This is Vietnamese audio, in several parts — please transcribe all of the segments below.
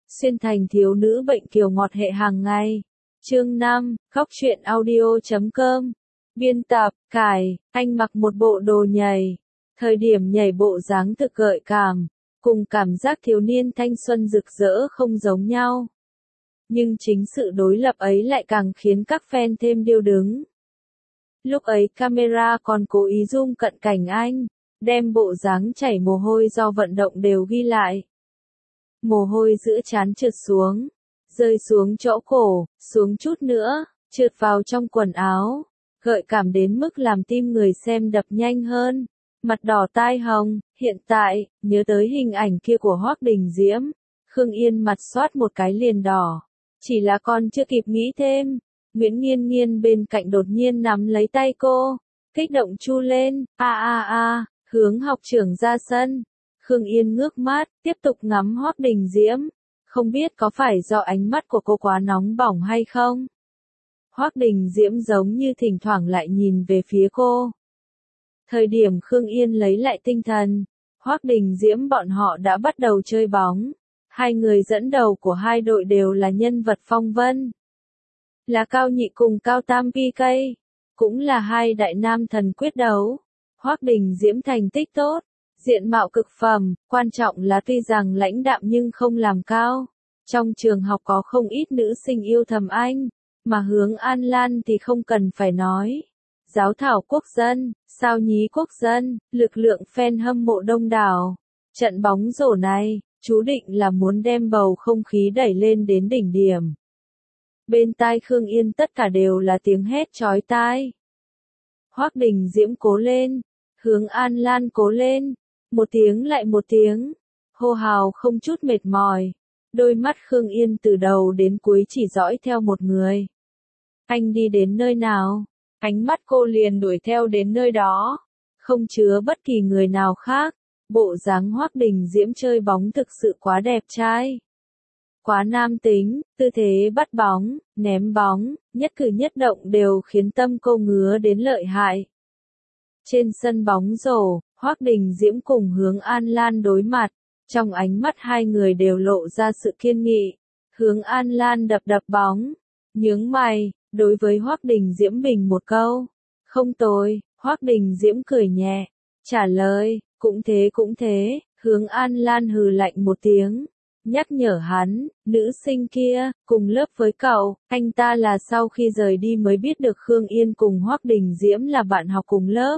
Xuyên thành thiếu nữ bệnh kiều ngọt hệ hàng ngày. Chương 5, Khóc truyện audio.com. Biên tập, Cải, anh mặc một bộ đồ nhảy. Thời điểm nhảy bộ dáng thực gợi cảm, cùng cảm giác thiếu niên thanh xuân rực rỡ không giống nhau. Nhưng chính sự đối lập ấy lại càng khiến các fan thêm điêu đứng. Lúc ấy camera còn cố ý zoom cận cảnh anh, đem bộ dáng chảy mồ hôi do vận động đều ghi lại. Mồ hôi giữa trán trượt xuống, rơi xuống chỗ cổ, xuống chút nữa, trượt vào trong quần áo, gợi cảm đến mức làm tim người xem đập nhanh hơn, mặt đỏ tai hồng. Hiện tại, nhớ tới hình ảnh kia của Hoắc Đình Diễm, Khương Yên mặt xoát một cái liền đỏ. Chỉ là con chưa kịp nghĩ thêm, Nguyễn Nghiên Nghiên bên cạnh đột nhiên nắm lấy tay cô, kích động chu lên, hướng học trưởng ra sân. Khương Yên ngước mắt, tiếp tục ngắm Hoắc Đình Diễm, không biết có phải do ánh mắt của cô quá nóng bỏng hay không. Hoắc Đình Diễm giống như thỉnh thoảng lại nhìn về phía cô. Thời điểm Khương Yên lấy lại tinh thần, Hoắc Đình Diễm bọn họ đã bắt đầu chơi bóng. Hai người dẫn đầu của hai đội đều là nhân vật phong vân. Là Cao Nhị cùng Cao Tam PK, cũng là hai đại nam thần quyết đấu. Hoắc Đình Diễm thành tích tốt, diện mạo cực phẩm, quan trọng là tuy rằng lãnh đạm nhưng không làm cao. Trong trường học có không ít nữ sinh yêu thầm anh, mà Hướng An Lan thì không cần phải nói. Giáo thảo quốc dân, sao nhí quốc dân, lực lượng fan hâm mộ đông đảo. Trận bóng rổ này, chú định là muốn đem bầu không khí đẩy lên đến đỉnh điểm. Bên tai Khương Yên tất cả đều là tiếng hét chói tai. Hoắc Đình Diễm cố lên, Hướng An Lan cố lên, một tiếng lại một tiếng, hô hào không chút mệt mỏi. Đôi mắt Khương Yên từ đầu đến cuối chỉ dõi theo một người. Anh đi đến nơi nào, ánh mắt cô liền đuổi theo đến nơi đó, không chứa bất kỳ người nào khác. Bộ dáng Hoắc Đình Diễm chơi bóng thực sự quá đẹp trai. Quá nam tính, tư thế bắt bóng, ném bóng, nhất cử nhất động đều khiến tâm cô ngứa đến lợi hại. Trên sân bóng rổ, Hoắc Đình Diễm cùng Hướng An Lan đối mặt, trong ánh mắt hai người đều lộ ra sự kiên nghị. Hướng An Lan đập bóng, nhướng mày, đối với Hoắc Đình Diễm bình một câu. Không tồi, Hoắc Đình Diễm cười nhẹ, trả lời. Cũng thế, Hướng An Lan hừ lạnh một tiếng, nhắc nhở hắn, nữ sinh kia, cùng lớp với cậu, anh ta là sau khi rời đi mới biết được Khương Yên cùng Hoắc Đình Diễm là bạn học cùng lớp.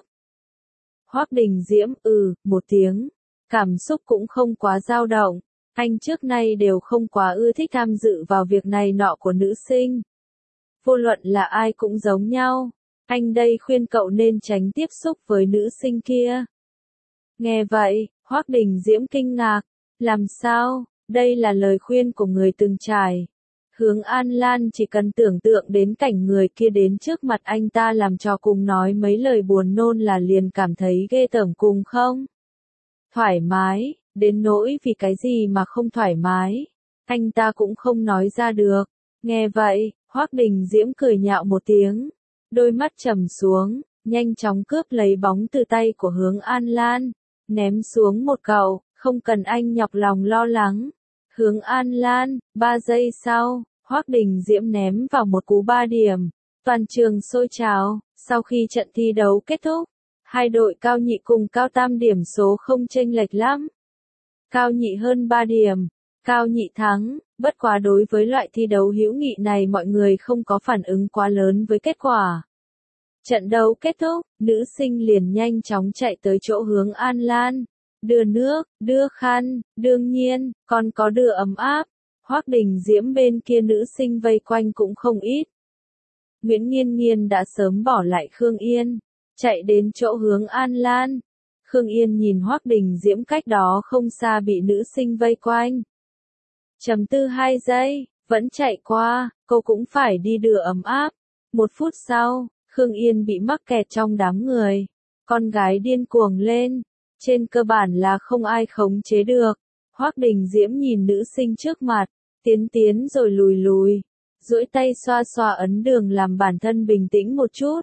Hoắc Đình Diễm, một tiếng, cảm xúc cũng không quá dao động, anh trước nay đều không quá ưa thích tham dự vào việc này nọ của nữ sinh. Vô luận là ai cũng giống nhau, anh đây khuyên cậu nên tránh tiếp xúc với nữ sinh kia. Nghe vậy, Hoắc Đình Diễm kinh ngạc, làm sao, đây là lời khuyên của người từng trải. Hướng An Lan chỉ cần tưởng tượng đến cảnh người kia đến trước mặt anh ta làm trò cùng nói mấy lời buồn nôn là liền cảm thấy ghê tởm cùng không? Thoải mái, đến nỗi vì cái gì mà không thoải mái, anh ta cũng không nói ra được. Nghe vậy, Hoắc Đình Diễm cười nhạo một tiếng, đôi mắt trầm xuống, nhanh chóng cướp lấy bóng từ tay của Hướng An Lan. Ném xuống một cậu, không cần anh nhọc lòng lo lắng. Hướng An Lan, 3 giây sau, Hoắc Đình Diễm ném vào một cú 3 điểm. Toàn trường sôi trào, sau khi trận thi đấu kết thúc, hai đội Cao Nhị cùng Cao Tam điểm số không chênh lệch lắm. Cao Nhị hơn 3 điểm, Cao Nhị thắng, bất quá đối với loại thi đấu hữu nghị này mọi người không có phản ứng quá lớn với kết quả. Trận đấu kết thúc, nữ sinh liền nhanh chóng chạy tới chỗ Hướng An Lan, đưa nước, đưa khăn, đương nhiên, còn có đưa ấm áp. Hoắc Đình Diễm bên kia nữ sinh vây quanh cũng không ít. Nguyễn Nghiên Nghiên đã sớm bỏ lại Khương Yên, chạy đến chỗ Hướng An Lan. Khương Yên nhìn Hoắc Đình Diễm cách đó không xa bị nữ sinh vây quanh. Trầm tư 2 giây, vẫn chạy qua, cô cũng phải đi đưa ấm áp. 1 phút sau, Khương Yên bị mắc kẹt trong đám người. Con gái điên cuồng lên. Trên cơ bản là không ai khống chế được. Hoắc Đình Diễm nhìn nữ sinh trước mặt. Tiến rồi lùi. Duỗi tay xoa xoa ấn đường làm bản thân bình tĩnh một chút.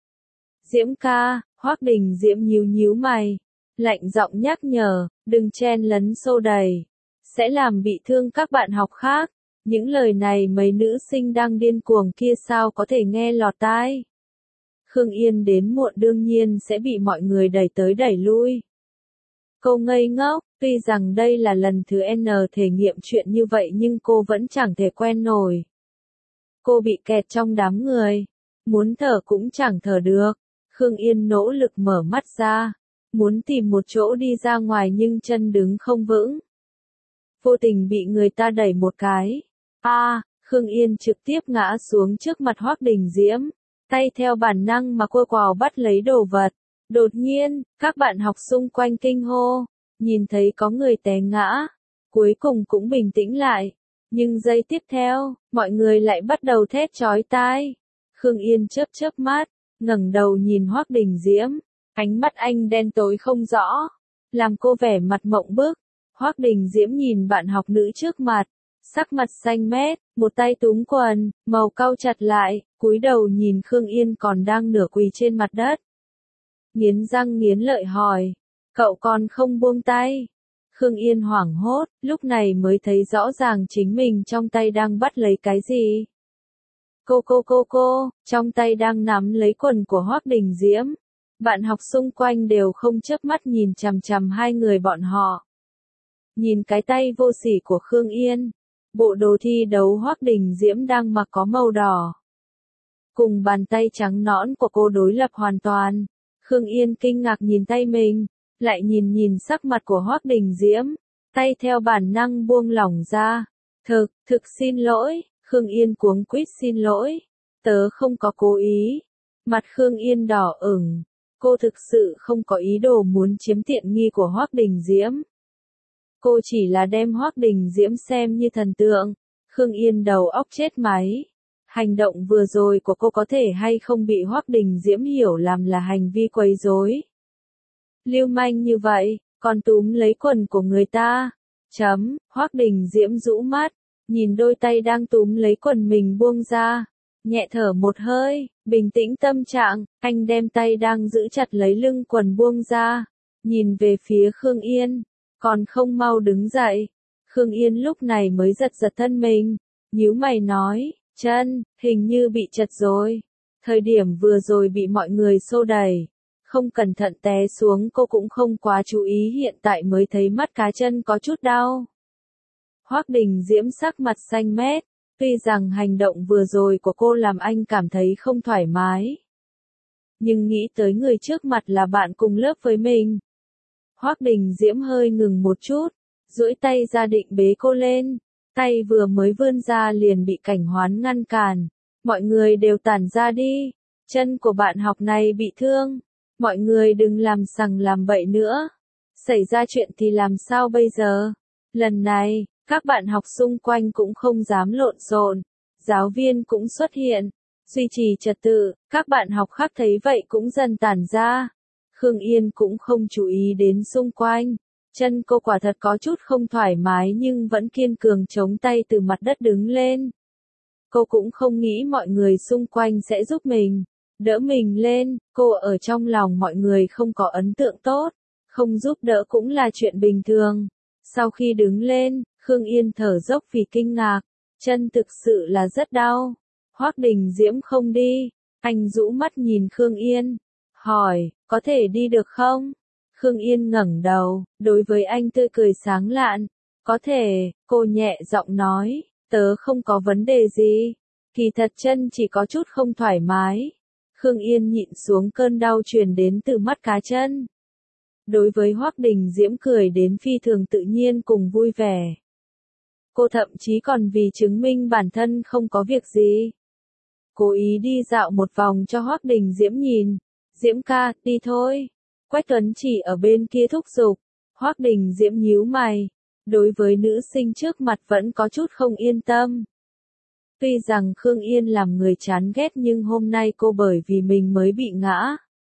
Diễm ca, Hoắc Đình Diễm nhíu mày. Lạnh giọng nhắc nhở, đừng chen lấn xô đẩy. sẽ làm bị thương các bạn học khác. Những lời này mấy nữ sinh đang điên cuồng kia sao có thể nghe lọt tai. Khương Yên đến muộn đương nhiên sẽ bị mọi người đẩy tới đẩy lui. Cô ngây ngốc, tuy rằng đây là lần thứ N thể nghiệm chuyện như vậy nhưng cô vẫn chẳng thể quen nổi. Cô bị kẹt trong đám người, muốn thở cũng chẳng thở được. Khương Yên nỗ lực mở mắt ra, muốn tìm một chỗ đi ra ngoài nhưng chân đứng không vững. Vô tình bị người ta đẩy một cái. Khương Yên trực tiếp ngã xuống trước mặt Hoắc Đình Diễm, tay theo bản năng mà cô quào bắt lấy đồ vật. Đột nhiên, các bạn học xung quanh kinh hô, nhìn thấy có người té ngã, cuối cùng cũng bình tĩnh lại. Nhưng giây tiếp theo, mọi người lại bắt đầu thét chói tai. Khương Yên chớp chớp mắt, ngẩng đầu nhìn Hoắc Đình Diễm, ánh mắt anh đen tối không rõ, làm cô vẻ mặt mộng bức. Hoắc Đình Diễm nhìn bạn học nữ trước mặt, sắc mặt xanh mét, một tay túm quần, màu cau chặt lại, cúi đầu nhìn Khương Yên còn đang nửa quỳ trên mặt đất. Nghiến răng nghiến lợi hỏi, cậu còn không buông tay. Khương Yên hoảng hốt, lúc này mới thấy rõ ràng chính mình trong tay đang bắt lấy cái gì. Cô, trong tay đang nắm lấy quần của Hoắc Đình Diễm. Bạn học xung quanh đều không chớp mắt nhìn chằm chằm hai người bọn họ. Nhìn cái tay vô sỉ của Khương Yên, bộ đồ thi đấu Hoắc Đình Diễm đang mặc có màu đỏ. Cùng bàn tay trắng nõn của cô đối lập hoàn toàn. Khương Yên kinh ngạc nhìn tay mình, lại nhìn sắc mặt của Hoắc Đình Diễm, tay theo bản năng buông lỏng ra. Thực xin lỗi, Khương Yên cuống quýt xin lỗi, tớ không có cố ý. Mặt Khương Yên đỏ ửng, cô thực sự không có ý đồ muốn chiếm tiện nghi của Hoắc Đình Diễm. Cô chỉ là đem Hoắc Đình Diễm xem như thần tượng. Khương Yên đầu óc chết máy. Hành động vừa rồi của cô có thể hay không bị Hoắc Đình Diễm hiểu làm là hành vi quấy rối. Lưu manh như vậy, còn túm lấy quần của người ta. Hoắc Đình Diễm rũ mắt, nhìn đôi tay đang túm lấy quần mình buông ra, nhẹ thở một hơi, bình tĩnh tâm trạng, anh đem tay đang giữ chặt lấy lưng quần buông ra, nhìn về phía Khương Yên, còn không mau đứng dậy. Khương Yên lúc này mới giật thân mình, nhíu mày nói, chân, hình như bị trật rồi. Thời điểm vừa rồi bị mọi người xô đẩy, không cẩn thận té xuống, cô cũng không quá chú ý, hiện tại mới thấy mắt cá chân có chút đau. Hoắc Đình Diễm sắc mặt xanh mét, tuy rằng hành động vừa rồi của cô làm anh cảm thấy không thoải mái. Nhưng nghĩ tới người trước mặt là bạn cùng lớp với mình. Hoắc Đình Diễm hơi ngừng một chút, duỗi tay ra định bế cô lên, tay vừa mới vươn ra liền bị Cảnh Hoán ngăn cản. Mọi người đều tản ra đi, chân của bạn học này bị thương, mọi người đừng làm sằng làm bậy nữa. Xảy ra chuyện thì làm sao bây giờ? Lần này, các bạn học xung quanh cũng không dám lộn xộn, giáo viên cũng xuất hiện, duy trì trật tự, các bạn học khác thấy vậy cũng dần tản ra. Khương Yên cũng không chú ý đến xung quanh, chân cô quả thật có chút không thoải mái nhưng vẫn kiên cường chống tay từ mặt đất đứng lên. Cô cũng không nghĩ mọi người xung quanh sẽ giúp mình, đỡ mình lên, cô ở trong lòng mọi người không có ấn tượng tốt, không giúp đỡ cũng là chuyện bình thường. Sau khi đứng lên, Khương Yên thở dốc vì kinh ngạc, chân thực sự là rất đau. Hoắc Đình Diễm không đi, anh rũ mắt nhìn Khương Yên, hỏi, có thể đi được không? Khương Yên ngẩng đầu, đối với anh tươi cười sáng lạn, có thể, cô nhẹ giọng nói, tớ không có vấn đề gì, kỳ thật chân chỉ có chút không thoải mái. Khương Yên nhịn xuống cơn đau truyền đến từ mắt cá chân. Đối với Hoắc Đình Diễm cười đến phi thường tự nhiên cùng vui vẻ. Cô thậm chí còn vì chứng minh bản thân không có việc gì, cố ý đi dạo một vòng cho Hoắc Đình Diễm nhìn. Diễm ca, đi thôi. Quách Tuấn chỉ ở bên kia thúc giục. Hoắc Đình Diễm nhíu mày, đối với nữ sinh trước mặt vẫn có chút không yên tâm. Tuy rằng Khương Yên làm người chán ghét nhưng hôm nay cô bởi vì mình mới bị ngã.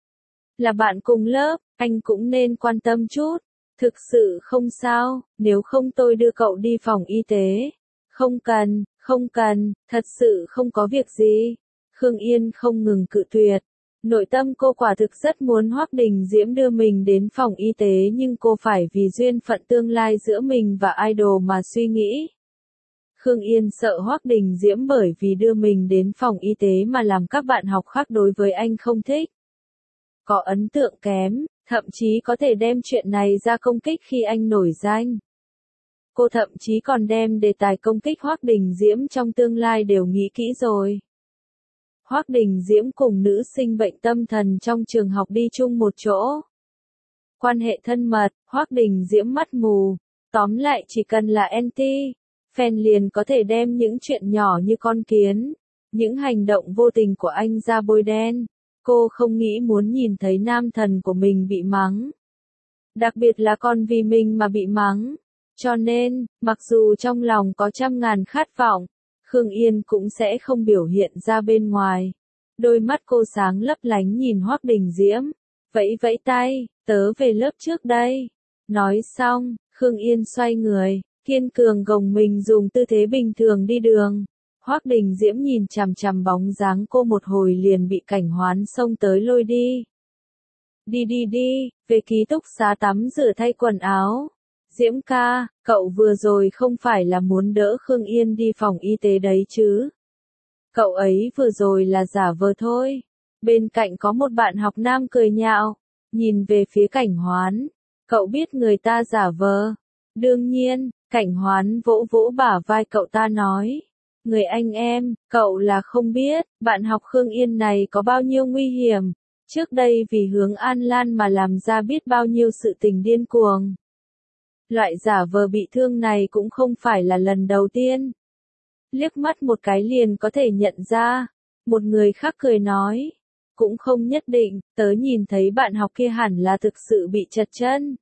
Là bạn cùng lớp, anh cũng nên quan tâm chút. Thực sự không sao, nếu không tôi đưa cậu đi phòng y tế. Không cần, thật sự không có việc gì. Khương Yên không ngừng cự tuyệt. Nội tâm cô quả thực rất muốn Hoắc Đình Diễm đưa mình đến phòng y tế nhưng cô phải vì duyên phận tương lai giữa mình và idol mà suy nghĩ. Khương Yên sợ Hoắc Đình Diễm bởi vì đưa mình đến phòng y tế mà làm các bạn học khác đối với anh không thích. Có ấn tượng kém, thậm chí có thể đem chuyện này ra công kích khi anh nổi danh. Cô thậm chí còn đem đề tài công kích Hoắc Đình Diễm trong tương lai đều nghĩ kỹ rồi. Hoắc Đình Diễm cùng nữ sinh bệnh tâm thần trong trường học đi chung một chỗ. Quan hệ thân mật, Hoắc Đình Diễm mắt mù. Tóm lại chỉ cần là anti, fan liền có thể đem những chuyện nhỏ như con kiến, những hành động vô tình của anh ra bôi đen. Cô không nghĩ muốn nhìn thấy nam thần của mình bị mắng. Đặc biệt là còn vì mình mà bị mắng. Cho nên, mặc dù trong lòng có trăm ngàn khát vọng, Khương Yên cũng sẽ không biểu hiện ra bên ngoài. Đôi mắt cô sáng lấp lánh nhìn Hoắc Đình Diễm. Vẫy vẫy tay, tớ về lớp trước đây. Nói xong, Khương Yên xoay người, kiên cường gồng mình dùng tư thế bình thường đi đường. Hoắc Đình Diễm nhìn chằm chằm bóng dáng cô một hồi liền bị Cảnh Hoán xông tới lôi đi. Đi, về ký túc xá tắm rửa thay quần áo. Diễm ca, cậu vừa rồi không phải là muốn đỡ Khương Yên đi phòng y tế đấy chứ? Cậu ấy vừa rồi là giả vờ thôi. Bên cạnh có một bạn học nam cười nhạo, nhìn về phía Cảnh Hoán. Cậu biết người ta giả vờ. Đương nhiên, Cảnh Hoán vỗ vỗ bả vai cậu ta nói. Người anh em, cậu là không biết, bạn học Khương Yên này có bao nhiêu nguy hiểm. Trước đây vì hướng An Lan mà làm ra biết bao nhiêu sự tình điên cuồng. Loại giả vờ bị thương này cũng không phải là lần đầu tiên. Liếc mắt một cái liền có thể nhận ra. Một người khác cười nói. Cũng không nhất định, tớ nhìn thấy bạn học kia hẳn là thực sự bị trật chân.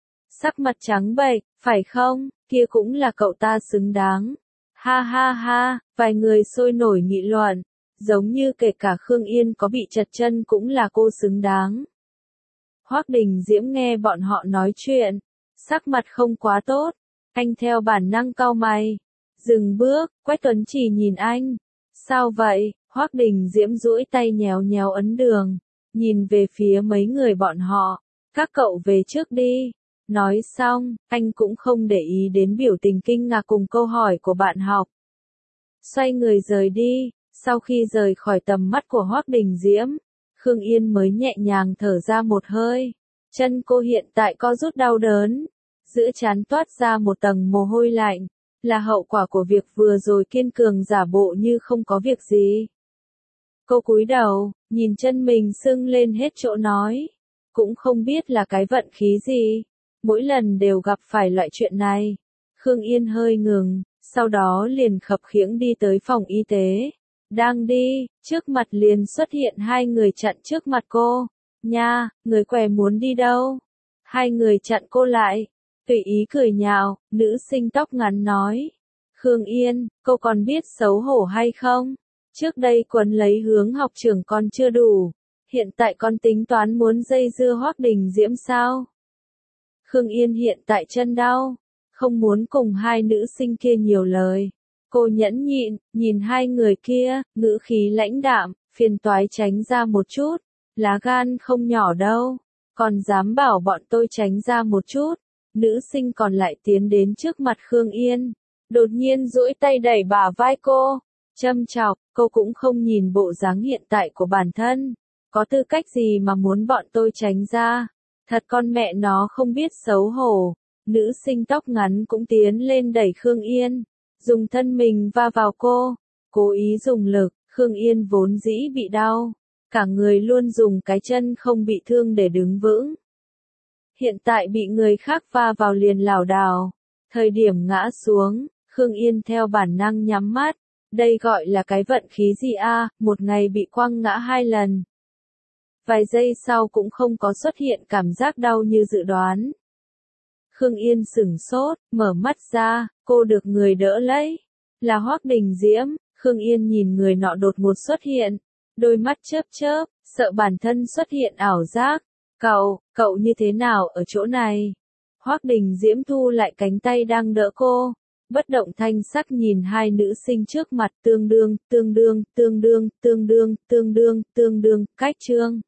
Sắc mặt trắng bệch, phải không, kia cũng là cậu ta xứng đáng. Ha ha ha, vài người sôi nổi nghị luận. Giống như kể cả Khương Yên có bị trật chân cũng là cô xứng đáng. Hoắc Đình Diễm nghe bọn họ nói chuyện. Sắc mặt không quá tốt. Anh theo bản năng cau mày. Dừng bước, Quách Tuấn Chỉ nhìn anh. Sao vậy? Hoắc Đình Diễm duỗi tay nhéo nhéo ấn đường. Nhìn về phía mấy người bọn họ. Các cậu về trước đi. Nói xong, anh cũng không để ý đến biểu tình kinh ngạc cùng câu hỏi của bạn học. Xoay người rời đi. Sau khi rời khỏi tầm mắt của Hoắc Đình Diễm, Khương Yên mới nhẹ nhàng thở ra một hơi. Chân cô hiện tại co rút đau đớn. Giữa trán toát ra một tầng mồ hôi lạnh. Là hậu quả của việc vừa rồi kiên cường giả bộ như không có việc gì. Cô cúi đầu, nhìn chân mình sưng lên hết chỗ nói. Cũng không biết là cái vận khí gì. Mỗi lần đều gặp phải loại chuyện này. Khương Yên hơi ngừng, sau đó liền khập khiễng đi tới phòng y tế. Đang đi, trước mặt liền xuất hiện hai người chặn trước mặt cô. Nha, người què muốn đi đâu? Hai người chặn cô lại. Tùy ý cười nhạo, nữ sinh tóc ngắn nói. Khương Yên, cô còn biết xấu hổ hay không? Trước đây quấn lấy hướng học trưởng còn chưa đủ. Hiện tại con tính toán muốn dây dưa Hoắc Đình Diễm sao? Khương Yên hiện tại chân đau. Không muốn cùng hai nữ sinh kia nhiều lời. Cô nhẫn nhịn, nhìn hai người kia, ngữ khí lãnh đạm, phiền toái tránh ra một chút. Lá gan không nhỏ đâu. Còn dám bảo bọn tôi tránh ra một chút. Nữ sinh còn lại tiến đến trước mặt Khương Yên. Đột nhiên duỗi tay đẩy bả vai cô. Châm chọc, cô cũng không nhìn bộ dáng hiện tại của bản thân. Có tư cách gì mà muốn bọn tôi tránh ra? Thật con mẹ nó không biết xấu hổ. Nữ sinh tóc ngắn cũng tiến lên đẩy Khương Yên. Dùng thân mình va vào cô. Cố ý dùng lực, Khương Yên vốn dĩ bị đau. Cả người luôn dùng cái chân không bị thương để đứng vững. Hiện tại bị người khác va vào liền lảo đảo. Thời điểm ngã xuống, Khương Yên theo bản năng nhắm mắt. Đây gọi là cái vận khí gì a? Một ngày bị quăng ngã 2 lần. Vài giây sau cũng không có xuất hiện cảm giác đau như dự đoán. Khương Yên sửng sốt, mở mắt ra, cô được người đỡ lấy. Là Hoắc Đình Diễm. Khương Yên nhìn người nọ đột ngột xuất hiện. Đôi mắt chớp chớp, sợ bản thân xuất hiện ảo giác. Cậu như thế nào ở chỗ này? Hoắc Đình Diễm thu lại cánh tay đang đỡ cô. Bất động thanh sắc nhìn hai nữ sinh trước mặt tương đương, cách trương.